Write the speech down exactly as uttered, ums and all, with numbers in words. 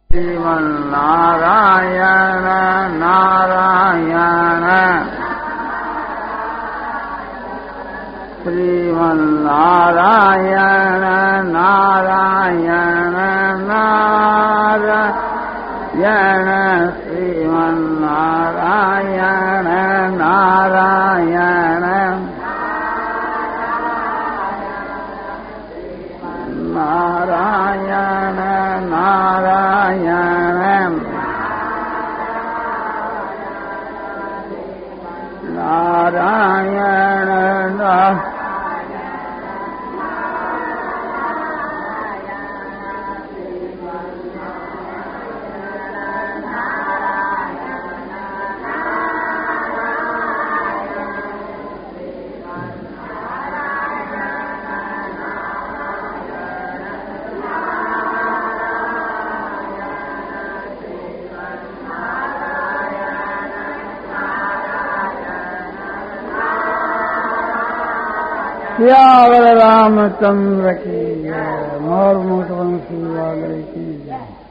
श्रीमन्नारायण नारायण श्रीमन्नारायण नारायण नारायण श्रीमन्नारायण नारायण नारायण नारायण नारायण सियावर रामचंद्र की जय। मोर मोट वंशी वाले की जय।